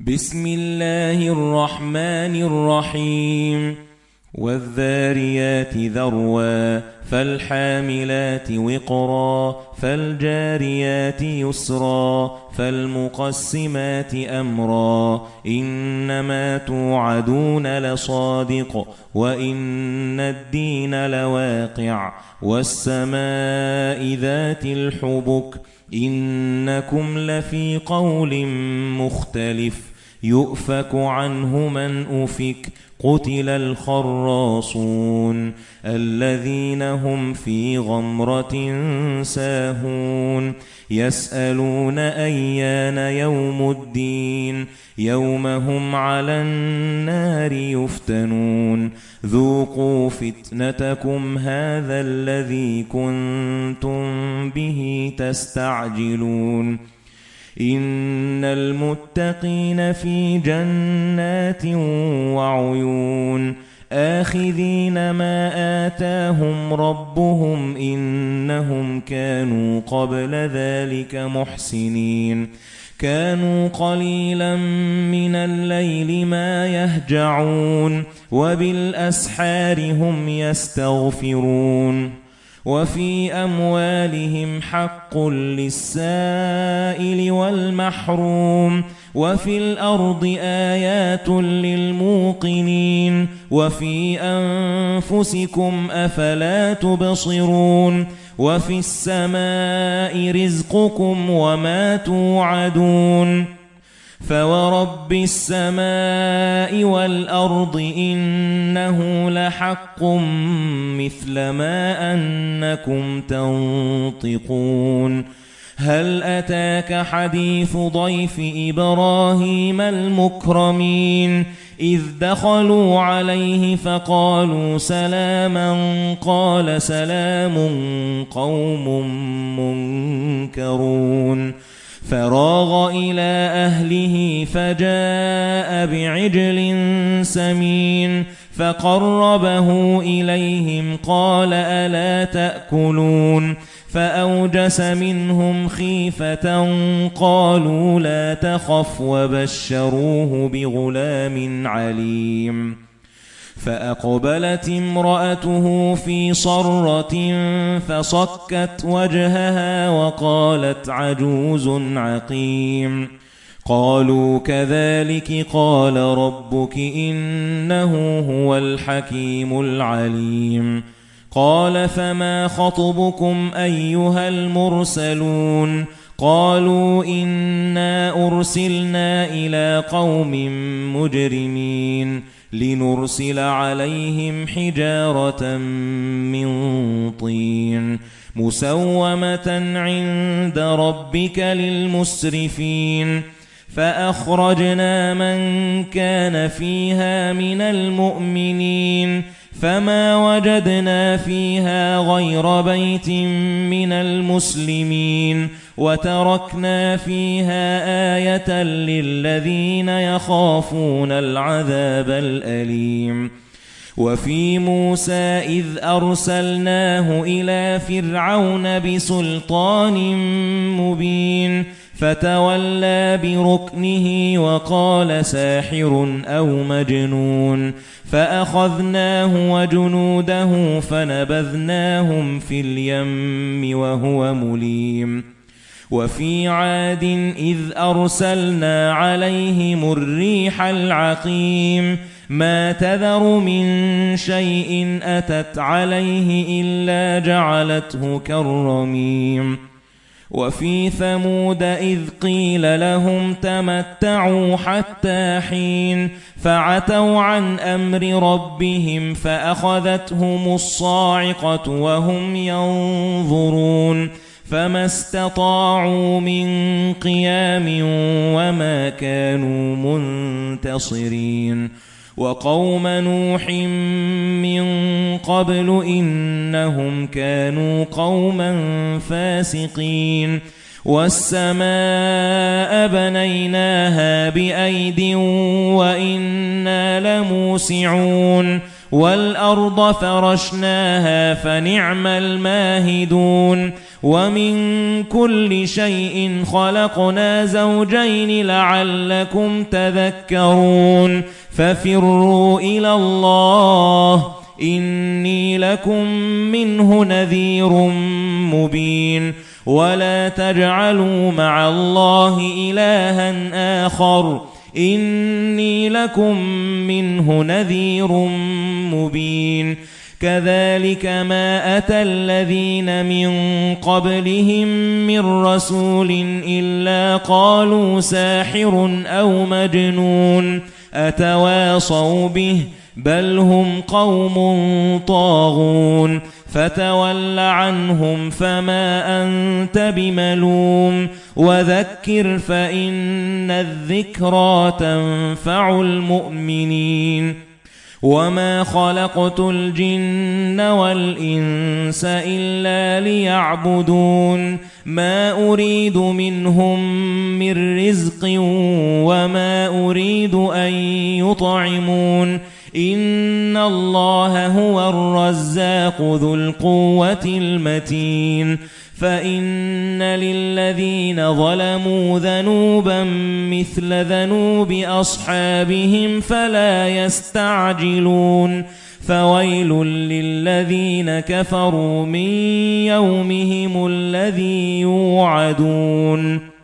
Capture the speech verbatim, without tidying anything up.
بسم الله الرحمن الرحيم والذاريات ذروا فالحاملات وقرا فالجاريات يسرا فالمقسمات أمرا إنما توعدون لصادق وإن الدين لواقع والسماء ذات الحبك إنكم لفي قول مختلف يؤفك عنه من أفك قتل الخراصون الذين هم في غمرة ساهون يسألون أيان يوم الدين يوم هم على النار يفتنون ذوقوا فتنتكم هذا الذي كنتم به تستعجلون إن المتقين في جنات وعيون آخذين ما آتاهم ربهم إنهم كانوا قبل ذلك محسنين كانوا قليلا من الليل ما يهجعون وبالأسحار هم يستغفرون وفي أموالهم حق للسائل والمحروم وفي الأرض آيات للموقنين وفي أنفسكم أفلا تبصرون وفي السماء رزقكم وما توعدون فورب السماء والأرض إنه لحق مثل ما أنكم تنطقون هل أتاك حديث ضيف إبراهيم المكرمين إذ دخلوا عليه فقالوا سلاما قال سلام قوم منكرون فراغ إلى أهله فجاء بعجل سمين فقربه إليهم قال ألا تأكلون فأوجس منهم خيفة قالوا لا تخف وبشروه بغلام عليم فأقبلت امرأته في صرة فصكت وجهها وقالت عجوز عقيم قالوا كذلك قال ربك إنه هو الحكيم العليم قال فما خطبكم أيها المرسلون قالوا إنا أرسلنا إلى قوم مجرمين لنرسل عليهم حجارة من طين مسومة عند ربك للمسرفين فأخرجنا من كان فيها من المؤمنين فما وجدنا فيها غير بيت من المسلمين وتركنا فيها آية للذين يخافون العذاب الأليم وفي موسى إذ أرسلناه إلى فرعون بسلطان مبين فتولى بركنه وقال ساحر أو مجنون فأخذناه وجنوده فنبذناهم في اليم وهو مليم وفي عاد إذ أرسلنا عليهم الريح العقيم ما تذر من شيء أتت عليه إلا جعلته كالرميم وفي ثمود إذ قيل لهم تمتعوا حتى حين فعتوا عن أمر ربهم فأخذتهم الصاعقة وهم ينظرون فما استطاعوا من قيام وما كانوا منتصرين وقوم نوح من قبل إنهم كانوا قوما فاسقين والسماء بنيناها بأيد وإنا لموسعون والأرض فرشناها فنعم الماهدون ومن كل شيء خلقنا زوجين لعلكم تذكرون ففروا إلى الله إني لكم منه نذير مبين ولا تجعلوا مع الله إلها آخر إني لكم منه نذير مبين كذلك ما أتى الذين من قبلهم من رسول إلا قالوا ساحر أو مجنون أتواصوا به بل هم قوم طاغون فتول عنهم فما أنت بملوم وذكر فإن الذكرى تنفع المؤمنين وما خلقت الجن والإنس إلا ليعبدون ما أريد منهم من رزق وما أريد أن يطعمون إن الله هو الرزاق ذو القوة المتين فإن للذين ظلموا ذنوبا مثل ذنوب أصحابهم فلا يستعجلون فويل للذين كفروا من يومهم الذي يوعدون